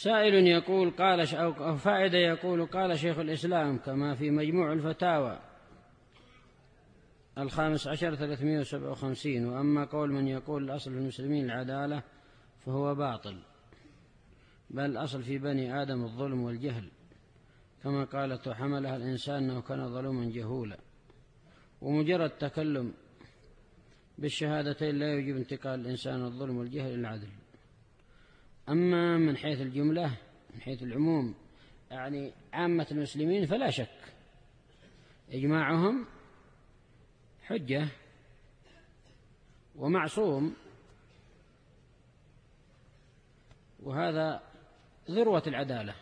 سائل يقول أو فائدة يقول قال شيخ الإسلام كما في مجموع الفتاوى 15 357: وأما قول من يقول الأصل في المسلمين العدالة فهو باطل، بل الأصل في بني آدم الظلم والجهل، كما قالت وحملها الإنسان أنه كان ظلوما جهولا، ومجرد تكلم بالشهادتين لا يجب انتقال الإنسان الظلم والجهل إلى العدل. أما من حيث الجملة، من حيث العموم، يعني عامة المسلمين، فلا شك إجماعهم حجة ومعصوم، وهذا ذروة العدالة.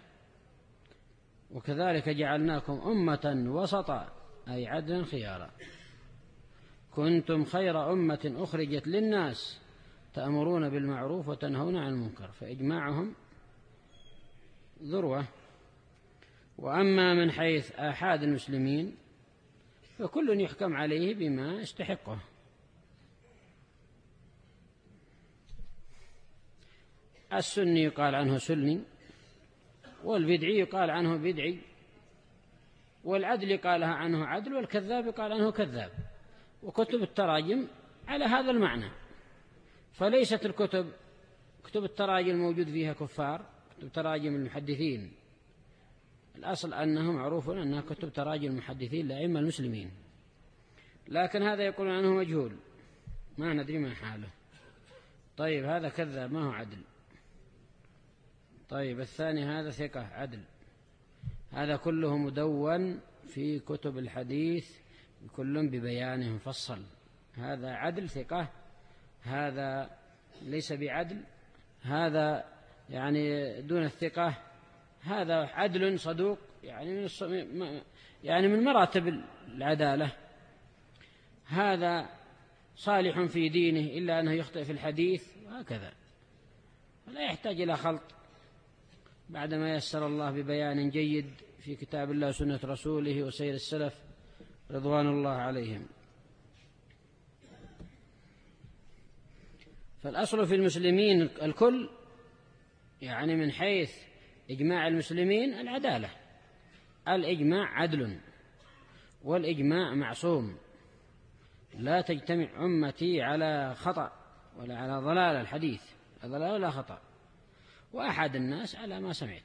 وكذلك جعلناكم أمة وسطا، أي عدلا خيارا، كنتم خير أمة أخرجت للناس تأمرون بالمعروف وتنهون عن المنكر، فإجماعهم ذروة. وأما من حيث آحاد المسلمين فكل يحكم عليه بما يستحقه. السني يقال عنه سني، والبدعي يقال عنه بدعي، والعدل يقال عنه عدل، والكذاب يقال عنه كذاب. وكتب التراجم على هذا المعنى، فليست كتب التراجم موجود فيها كفار، كتب تراجم المحدثين الأصل أنه معروف أنها كتب تراجم المحدثين لأئمة المسلمين، لكن هذا يقول عنه مجهول ما ندري ما حاله. طيب هذا كذاب ما هو عدل. طيب الثاني هذا ثقة عدل. هذا كله مدون في كتب الحديث كل ببيانه مفصل. هذا عدل ثقة، هذا ليس بعدل، هذا يعني دون الثقة، هذا عدل صدوق، يعني من مراتب العدالة، هذا صالح في دينه إلا أنه يخطئ في الحديث، وهكذا. فلا يحتاج إلى خلط بعدما يسر الله ببيان جيد في كتاب الله وسنة رسوله وسير السلف رضوان الله عليهم. فالأصل في المسلمين الكل، يعني من حيث إجماع المسلمين العدالة. الإجماع عدل، والإجماع معصوم، لا تجتمع أمتي على خطأ ولا على ضلال الحديث، ضلال ولا خطأ، وأحد الناس على ما سمعت.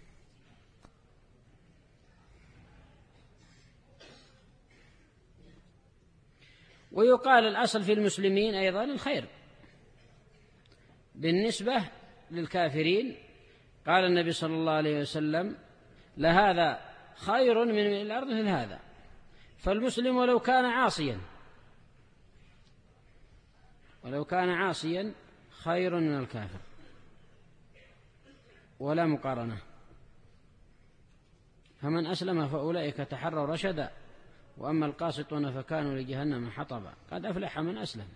ويقال الأصل في المسلمين أيضا الخير بالنسبة للكافرين. قال النبي صلى الله عليه وسلم: لهذا خير من الأرض مثل هذا. فالمسلم ولو كان عاصيا خير من الكافر، ولا مقارنة. فمن أسلم فأولئك تحروا رشدا، وأما القاسطون فكانوا لجهنم حطبا. قد أفلح من أسلم،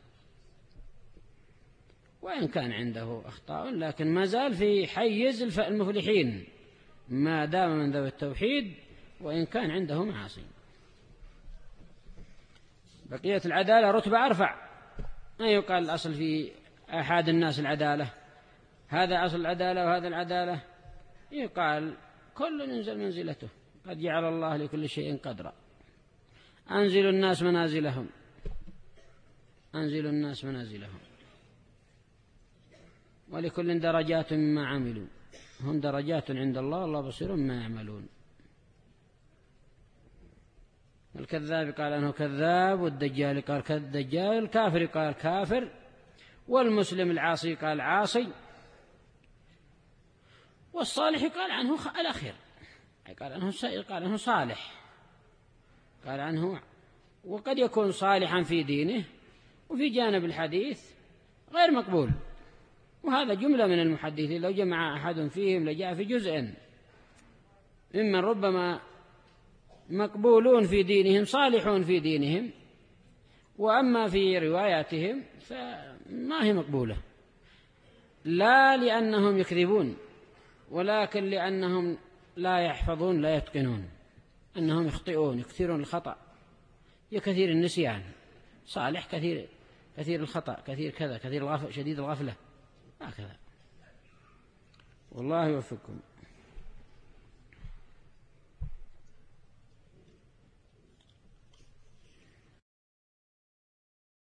وإن كان عنده أخطاء لكن ما زال في حيز المفلحين ما دام من ذوي التوحيد، وإن كان عنده معاصي. بقية العدالة رتبة أرفع، ما يقال الأصل في أحد الناس العدالة، هذا أصل العدالة وهذا العدالة. يقال كل ينزل منزلته، قد جعل الله لكل شيء قدرا. أنزل الناس منازلهم، ولكل درجات مما عملوا، هم درجات عند الله والله بصير ما يعملون. الكذاب قال عنه كذاب، والدجال قال كالدجال، الكافر قال كافر، والمسلم العاصي قال عاصي، والصالح قال عنه الأخير، قال عنه صالح، قال عنه. وقد يكون صالحا في دينه وفي جانب الحديث غير مقبول، وهذا جملة من المحدثين لو جمع أحد فيهم لجاء في جزء، ممن ربما مقبولون في دينهم صالحون في دينهم، وأما في رواياتهم فما هي مقبولة، لا لأنهم يكذبون، ولكن لأنهم لا يحفظون لا يتقنون، أنهم يخطئون، يكثرون الخطأ، كثير النسيان. صالح كثير الخطأ، كثير كذا، كثير شديد الغفلة، هكذا. والله يوفقكم.